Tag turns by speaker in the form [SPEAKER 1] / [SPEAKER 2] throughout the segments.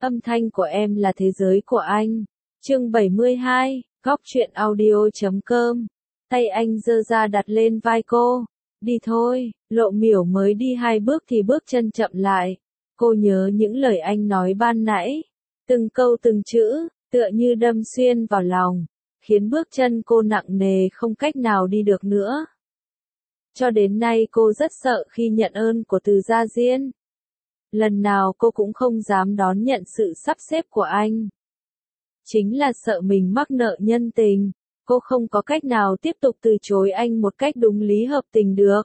[SPEAKER 1] Âm thanh của em là thế giới của anh. Chương 72, Góc truyện audio.com. Tay anh giơ ra đặt lên vai cô. Đi thôi. Lộ Miểu mới đi 2 bước thì bước chân chậm lại. Cô nhớ những lời anh nói ban nãy. Từng câu từng chữ, tựa như đâm xuyên vào lòng, khiến bước chân cô nặng nề không cách nào đi được nữa. Cho đến nay cô rất sợ khi nhận ơn của Từ Gia Diên. Lần nào cô cũng không dám đón nhận sự sắp xếp của anh. Chính là sợ mình mắc nợ nhân tình, cô không có cách nào tiếp tục từ chối anh một cách đúng lý hợp tình được.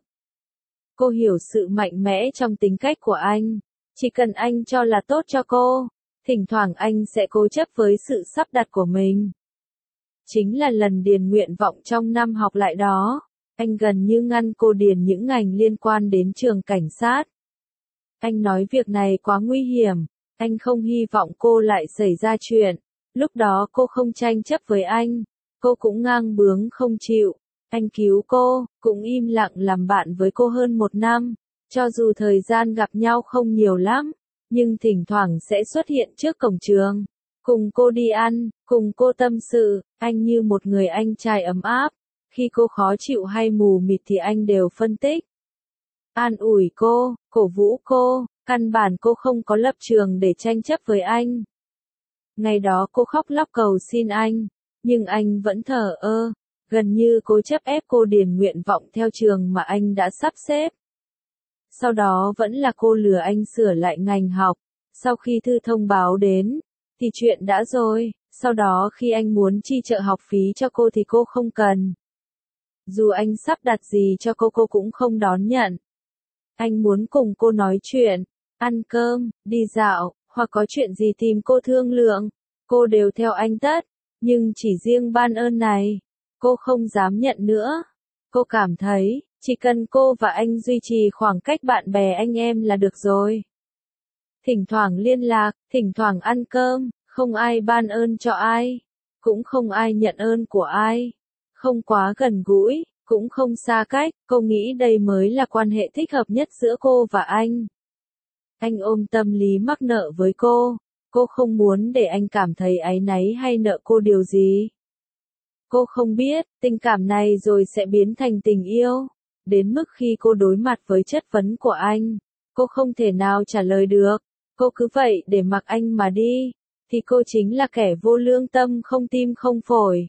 [SPEAKER 1] Cô hiểu sự mạnh mẽ trong tính cách của anh, chỉ cần anh cho là tốt cho cô, thỉnh thoảng anh sẽ cố chấp với sự sắp đặt của mình. Chính là lần điền nguyện vọng trong năm học lại đó, anh gần như ngăn cô điền những ngành liên quan đến trường cảnh sát. Anh nói việc này quá nguy hiểm, anh không hy vọng cô lại xảy ra chuyện. Lúc đó cô không tranh chấp với anh, cô cũng ngang bướng không chịu. Anh cứu cô, cũng im lặng làm bạn với cô hơn 1 năm. Cho dù thời gian gặp nhau không nhiều lắm, nhưng thỉnh thoảng sẽ xuất hiện trước cổng trường. Cùng cô đi ăn, cùng cô tâm sự, anh như một người anh trai ấm áp. Khi cô khó chịu hay mù mịt thì anh đều phân tích, an ủi cô, cổ vũ cô, căn bản cô không có lập trường để tranh chấp với anh. Ngày đó cô khóc lóc cầu xin anh, nhưng anh vẫn thờ ơ, gần như cố chấp ép cô điền nguyện vọng theo trường mà anh đã sắp xếp. Sau đó vẫn là cô lừa anh sửa lại ngành học, sau khi thư thông báo đến, thì chuyện đã rồi, sau đó khi anh muốn chi trợ học phí cho cô thì cô không cần. Dù anh sắp đặt gì cho cô cũng không đón nhận. Anh muốn cùng cô nói chuyện, ăn cơm, đi dạo, hoặc có chuyện gì tìm cô thương lượng, cô đều theo anh tất, nhưng chỉ riêng ban ơn này, cô không dám nhận nữa. Cô cảm thấy, chỉ cần cô và anh duy trì khoảng cách bạn bè anh em là được rồi. Thỉnh thoảng liên lạc, thỉnh thoảng ăn cơm, không ai ban ơn cho ai, cũng không ai nhận ơn của ai, không quá gần gũi, cũng không xa cách, cô nghĩ đây mới là quan hệ thích hợp nhất giữa cô và anh. Anh ôm tâm lý mắc nợ với cô không muốn để anh cảm thấy áy náy hay nợ cô điều gì. Cô không biết, tình cảm này rồi sẽ biến thành tình yêu, đến mức khi cô đối mặt với chất vấn của anh, cô không thể nào trả lời được, cô cứ vậy để mặc anh mà đi, thì cô chính là kẻ vô lương tâm không tim không phổi.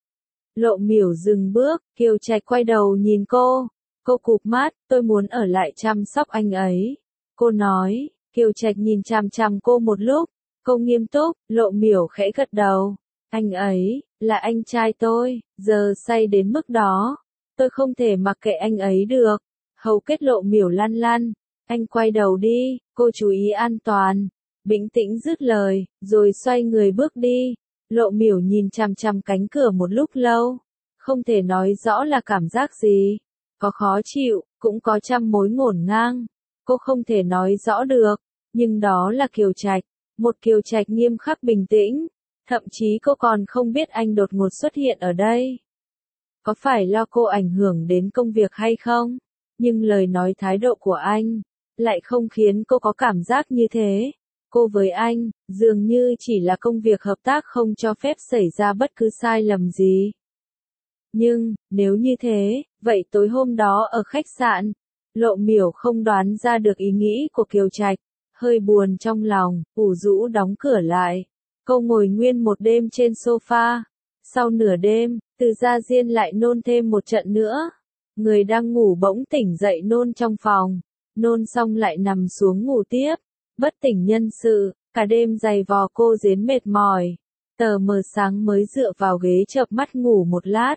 [SPEAKER 1] Lộ Miểu dừng bước, Kiều Trạch quay đầu nhìn cô cụp mắt, tôi muốn ở lại chăm sóc anh ấy. Cô nói, Kiều Trạch nhìn chằm chằm cô một lúc, cô nghiêm túc, Lộ Miểu khẽ gật đầu. Anh ấy, là anh trai tôi, giờ say đến mức đó, tôi không thể mặc kệ anh ấy được. Hầu kết Lộ Miểu lăn lăn, anh quay đầu đi, cô chú ý an toàn. Bình tĩnh dứt lời, rồi xoay người bước đi. Lộ Miểu nhìn chằm chằm cánh cửa một lúc lâu, không thể nói rõ là cảm giác gì, có khó chịu, cũng có trăm mối ngổn ngang, cô không thể nói rõ được, nhưng đó là Kiều Trạch, một Kiều Trạch nghiêm khắc bình tĩnh, thậm chí cô còn không biết anh đột ngột xuất hiện ở đây. Có phải lo cô ảnh hưởng đến công việc hay không? Nhưng lời nói thái độ của anh, lại không khiến cô có cảm giác như thế. Cô với anh, dường như chỉ là công việc hợp tác không cho phép xảy ra bất cứ sai lầm gì. Nhưng, nếu như thế, vậy tối hôm đó ở khách sạn, Lộ Miểu không đoán ra được ý nghĩ của Kiều Trạch, hơi buồn trong lòng, ủ rũ đóng cửa lại. Cô ngồi nguyên một đêm trên sofa. Sau nửa đêm, Từ Gia Diên lại nôn thêm một trận nữa. Người đang ngủ bỗng tỉnh dậy nôn trong phòng, nôn xong lại nằm xuống ngủ tiếp. Bất tỉnh nhân sự, cả đêm giày vò cô đến mệt mỏi. Tờ mờ sáng mới dựa vào ghế chợp mắt ngủ một lát.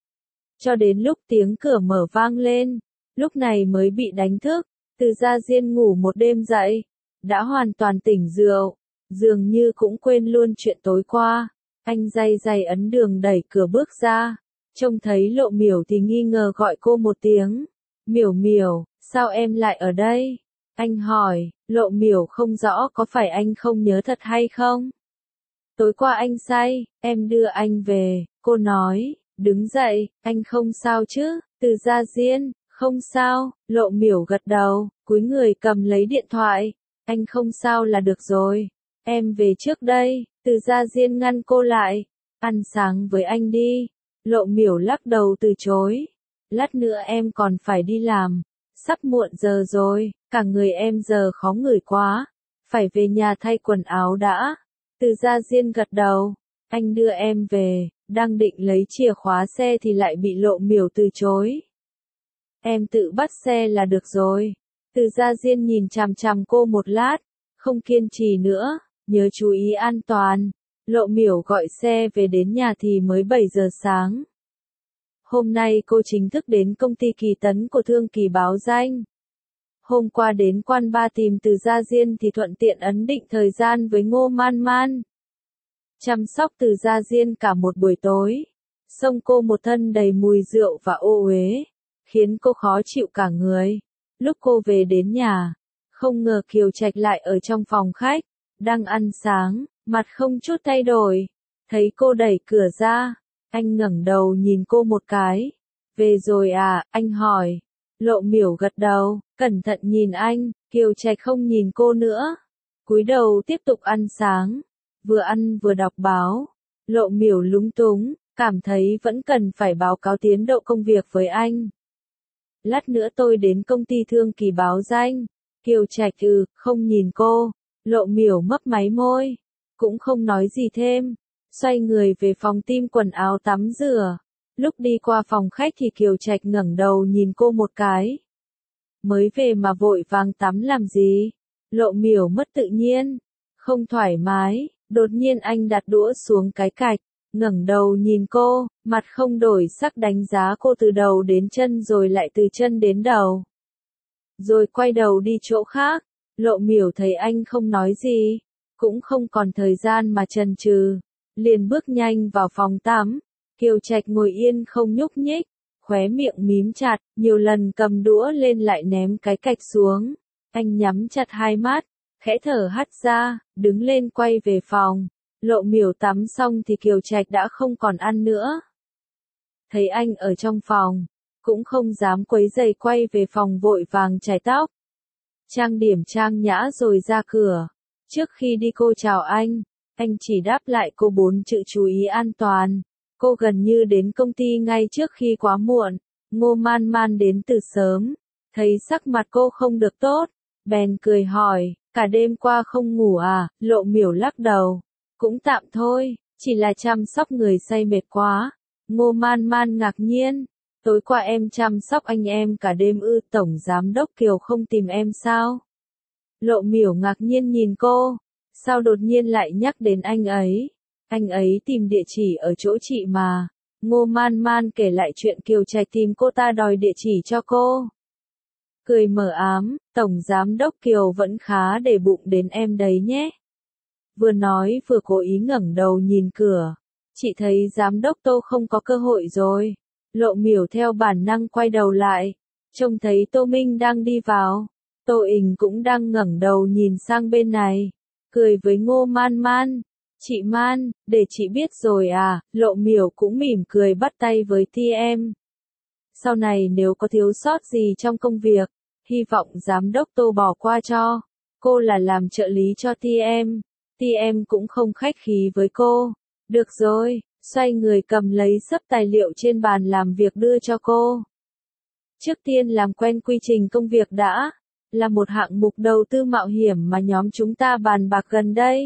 [SPEAKER 1] Cho đến lúc tiếng cửa mở vang lên, lúc này mới bị đánh thức. Từ Gia Diên ngủ một đêm dậy, đã hoàn toàn tỉnh rượu, dường như cũng quên luôn chuyện tối qua. Anh day day ấn đường đẩy cửa bước ra, trông thấy Lộ Miểu thì nghi ngờ gọi cô một tiếng. Miểu Miểu, sao em lại ở đây? Anh hỏi. Lộ Miểu không rõ có phải anh không nhớ thật hay không? Tối qua anh say, em đưa anh về, cô nói. Đứng dậy, anh không sao chứ? Từ Gia Diên, không sao. Lộ Miểu gật đầu, cúi người cầm lấy điện thoại. Anh không sao là được rồi. Em về trước đây, Từ Gia Diên ngăn cô lại. Ăn sáng với anh đi. Lộ Miểu lắc đầu từ chối. Lát nữa em còn phải đi làm. Sắp muộn giờ rồi, cả người em giờ khó ngửi quá. Phải về nhà thay quần áo đã. Từ Gia Diên gật đầu. Anh đưa em về, đang định lấy chìa khóa xe thì lại bị Lộ Miểu từ chối. Em tự bắt xe là được rồi. Từ Gia Diên nhìn chằm chằm cô một lát, không kiên trì nữa, nhớ chú ý an toàn. Lộ Miểu gọi xe về đến nhà thì mới 7 giờ sáng. Hôm nay cô chính thức đến công ty Kỳ Tấn của Thương Kỳ báo danh. Hôm qua đến Quan Ba tìm Từ Gia Diên thì thuận tiện ấn định thời gian với Ngô Man Man. Chăm sóc Từ Gia Diên cả một buổi tối. Xông cô một thân đầy mùi rượu và ô uế, khiến cô khó chịu cả người. Lúc cô về đến nhà, không ngờ Kiều Trạch lại ở trong phòng khách, đang ăn sáng, mặt không chút thay đổi. Thấy cô đẩy cửa ra, anh ngẩng đầu nhìn cô một cái. Về rồi à, anh hỏi. Lộ Miểu gật đầu, cẩn thận nhìn anh, Kiều Trạch không nhìn cô nữa. Cúi đầu tiếp tục ăn sáng, vừa ăn vừa đọc báo. Lộ Miểu lúng túng, cảm thấy vẫn cần phải báo cáo tiến độ công việc với anh. Lát nữa tôi đến công ty Thương Kỳ báo danh. Kiều Trạch không nhìn cô. Lộ Miểu mấp máy môi, cũng không nói gì thêm. Xoay người về phòng tim quần áo tắm rửa. Lúc đi qua phòng khách thì Kiều Trạch ngẩng đầu nhìn cô một cái. Mới về mà vội vàng tắm làm gì? Lộ Miểu mất tự nhiên, không thoải mái. Đột nhiên anh đặt đũa xuống cái cạch, ngẩng đầu nhìn cô, mặt không đổi sắc đánh giá cô từ đầu đến chân rồi lại từ chân đến đầu. Rồi quay đầu đi chỗ khác. Lộ Miểu thấy anh không nói gì, cũng không còn thời gian mà chần chừ, liền bước nhanh vào phòng tắm. Kiều Trạch ngồi yên không nhúc nhích, khóe miệng mím chặt, nhiều lần cầm đũa lên lại ném cái cạch xuống. Anh nhắm chặt hai mắt, khẽ thở hắt ra, đứng lên quay về phòng. Lộ Miểu tắm xong thì Kiều Trạch đã không còn ăn nữa. Thấy anh ở trong phòng, cũng không dám quấy rầy, quay về phòng vội vàng chải tóc. Trang điểm trang nhã rồi ra cửa. Trước khi đi cô chào anh chỉ đáp lại cô 4 chữ chú ý an toàn. Cô gần như đến công ty ngay trước khi quá muộn. Ngô Man Man đến từ sớm, thấy sắc mặt cô không được tốt, bèn cười hỏi, cả đêm qua không ngủ à? Lộ Miểu lắc đầu, cũng tạm thôi, chỉ là chăm sóc người say mệt quá. Ngô Man Man ngạc nhiên, tối qua em chăm sóc anh em cả đêm ư? Tổng giám đốc Kiều không tìm em sao? Lộ Miểu ngạc nhiên nhìn cô, sao đột nhiên lại nhắc đến anh ấy? Anh ấy tìm địa chỉ ở chỗ chị mà. Ngô Man Man kể lại chuyện Kiều Trạch tìm cô ta đòi địa chỉ cho cô. Cười mờ ám, Tổng giám đốc Kiều vẫn khá để bụng đến em đấy nhé. Vừa nói vừa cố ý ngẩng đầu nhìn cửa. Chị thấy giám đốc Tô không có cơ hội rồi. Lộ Miểu theo bản năng quay đầu lại, trông thấy Tô Minh đang đi vào. Tô Ình cũng đang ngẩng đầu nhìn sang bên này, cười với Ngô Man Man. Chị Man, để chị biết rồi à? Lộ Miểu cũng mỉm cười bắt tay với TM. Sau này nếu có thiếu sót gì trong công việc, hy vọng giám đốc Tô bỏ qua cho. Cô là làm trợ lý cho TM. TM cũng không khách khí với cô. Được rồi, xoay người cầm lấy xấp tài liệu trên bàn làm việc đưa cho cô. Trước tiên làm quen quy trình công việc đã, là một hạng mục đầu tư mạo hiểm mà nhóm chúng ta bàn bạc gần đây.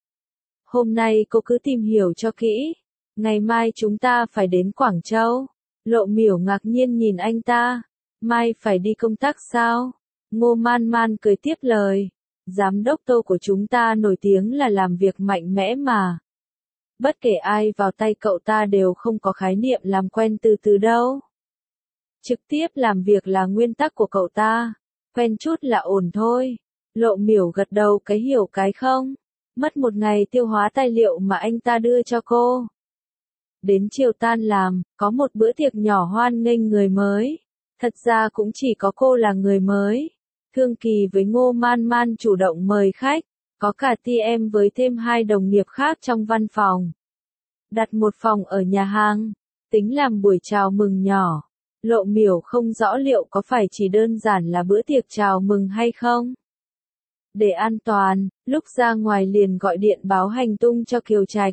[SPEAKER 1] Hôm nay cô cứ tìm hiểu cho kỹ, ngày mai chúng ta phải đến Quảng Châu. Lộ Miểu ngạc nhiên nhìn anh ta, mai phải đi công tác sao? Ngô Man Man cười tiếp lời, giám đốc Tô của chúng ta nổi tiếng là làm việc mạnh mẽ mà. Bất kể ai vào tay cậu ta đều không có khái niệm làm quen từ từ đâu. Trực tiếp làm việc là nguyên tắc của cậu ta, quen chút là ổn thôi. Lộ Miểu gật đầu cái hiểu cái không. Mất một ngày tiêu hóa tài liệu mà anh ta đưa cho cô. Đến chiều tan làm, có một bữa tiệc nhỏ hoan nghênh người mới. Thật ra cũng chỉ có cô là người mới. Thương Kỳ với Ngô Man Man chủ động mời khách, có cả TM với thêm 2 đồng nghiệp khác trong văn phòng. Đặt một phòng ở nhà hàng, tính làm buổi chào mừng nhỏ. Lộ Miểu không rõ liệu có phải chỉ đơn giản là bữa tiệc chào mừng hay không. Để an toàn, lúc ra ngoài liền gọi điện báo hành tung cho Kiều Trạch.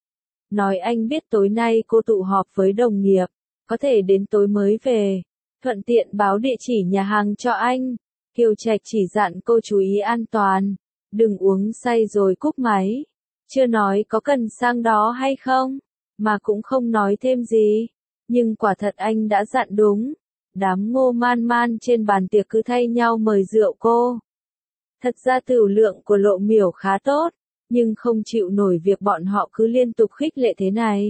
[SPEAKER 1] Nói anh biết tối nay cô tụ họp với đồng nghiệp, có thể đến tối mới về. Thuận tiện báo địa chỉ nhà hàng cho anh. Kiều Trạch chỉ dặn cô chú ý an toàn, đừng uống say rồi cúp máy. Chưa nói có cần sang đó hay không, mà cũng không nói thêm gì. Nhưng quả thật anh đã dặn đúng. Đám Ngô Man Man trên bàn tiệc cứ thay nhau mời rượu cô. Thật ra tửu lượng của Lộ Miểu khá tốt, nhưng không chịu nổi việc bọn họ cứ liên tục khích lệ thế này.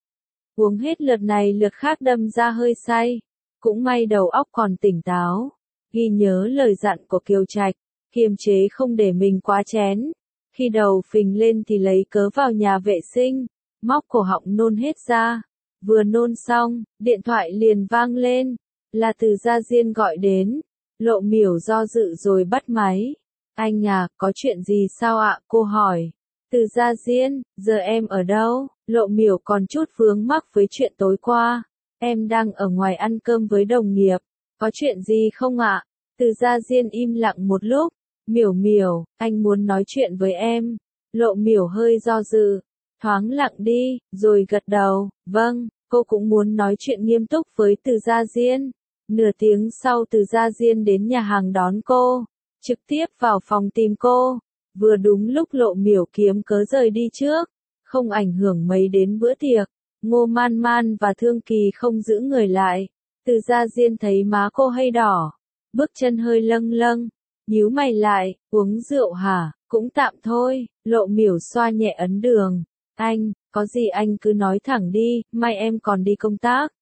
[SPEAKER 1] Uống hết lượt này lượt khác đâm ra hơi say, cũng may đầu óc còn tỉnh táo, ghi nhớ lời dặn của Kiều Trạch, kiềm chế không để mình quá chén. Khi đầu phình lên thì lấy cớ vào nhà vệ sinh, móc cổ họng nôn hết ra. Vừa nôn xong, điện thoại liền vang lên, là Từ Gia Diên gọi đến. Lộ Miểu do dự rồi bắt máy. Anh à, có chuyện gì sao ạ? Cô hỏi. Từ Gia Diên, giờ em ở đâu? Lộ Miểu còn chút vướng mắc với chuyện tối qua. Em đang ở ngoài ăn cơm với đồng nghiệp. Có chuyện gì không ạ? Từ Gia Diên im lặng một lúc. Miểu Miểu, anh muốn nói chuyện với em. Lộ Miểu hơi do dự, thoáng lặng đi, rồi gật đầu. Vâng, cô cũng muốn nói chuyện nghiêm túc với Từ Gia Diên. Nửa tiếng sau Từ Gia Diên đến nhà hàng đón cô, trực tiếp vào phòng tìm cô. Vừa đúng lúc Lộ Miểu kiếm cớ rời đi trước, không ảnh hưởng mấy đến bữa tiệc. Ngô Man Man và Thương Kỳ không giữ người lại. Từ Gia Diên thấy má cô hơi đỏ, bước chân hơi lâng lâng, nhíu mày lại. Uống rượu hả? Cũng tạm thôi. Lộ Miểu xoa nhẹ ấn đường. Anh, có gì anh cứ nói thẳng đi, mai em còn đi công tác.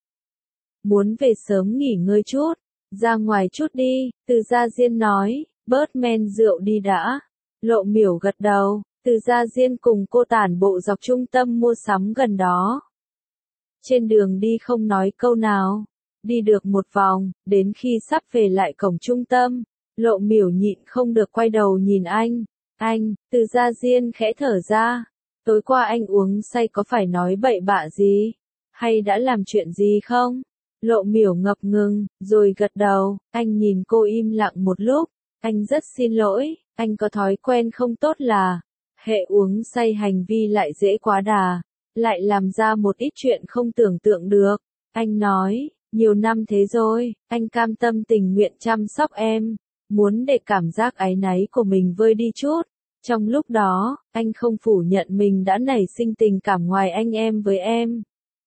[SPEAKER 1] Muốn về sớm nghỉ ngơi chút, ra ngoài chút đi. Từ Gia Diên nói. Bớt men rượu đi đã. Lộ Miểu gật đầu. Từ Gia Diên cùng cô tản bộ dọc trung tâm mua sắm gần đó. Trên đường đi không nói câu nào. Đi được một vòng, đến khi sắp về lại cổng trung tâm, Lộ Miểu nhịn không được quay đầu nhìn anh. Anh, Từ Gia Diên khẽ thở ra. Tối qua anh uống say có phải nói bậy bạ gì? Hay đã làm chuyện gì không? Lộ Miểu ngập ngừng, rồi gật đầu. Anh nhìn cô im lặng một lúc. Anh rất xin lỗi, anh có thói quen không tốt là, hệ uống say hành vi lại dễ quá đà, lại làm ra một ít chuyện không tưởng tượng được. Anh nói, nhiều năm thế rồi, anh cam tâm tình nguyện chăm sóc em, muốn để cảm giác áy náy của mình vơi đi chút. Trong lúc đó, anh không phủ nhận mình đã nảy sinh tình cảm ngoài anh em với em.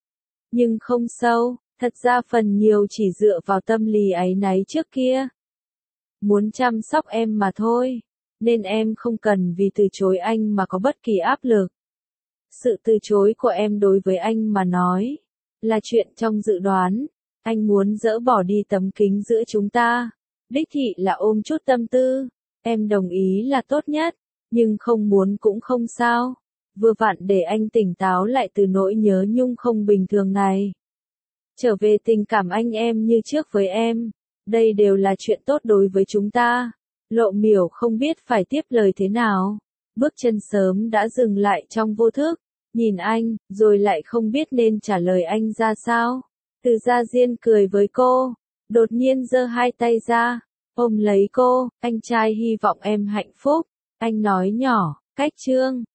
[SPEAKER 1] Nhưng không sâu, thật ra phần nhiều chỉ dựa vào tâm lý áy náy trước kia. Muốn chăm sóc em mà thôi, nên em không cần vì từ chối anh mà có bất kỳ áp lực. Sự từ chối của em đối với anh mà nói, là chuyện trong dự đoán. Anh muốn dỡ bỏ đi tấm kính giữa chúng ta, đích thị là ôm chút tâm tư. Em đồng ý là tốt nhất, nhưng không muốn cũng không sao. Vừa vặn để anh tỉnh táo lại từ nỗi nhớ nhung không bình thường này. Trở về tình cảm anh em như trước với em. Đây đều là chuyện tốt đối với chúng ta. Lộ Miểu không biết phải tiếp lời thế nào. Bước chân sớm đã dừng lại trong vô thức. Nhìn anh, rồi lại không biết nên trả lời anh ra sao. Từ Gia Diên cười với cô. Đột nhiên giơ hai tay ra, ôm lấy cô. Anh trai hy vọng em hạnh phúc. Anh nói nhỏ, cách chương.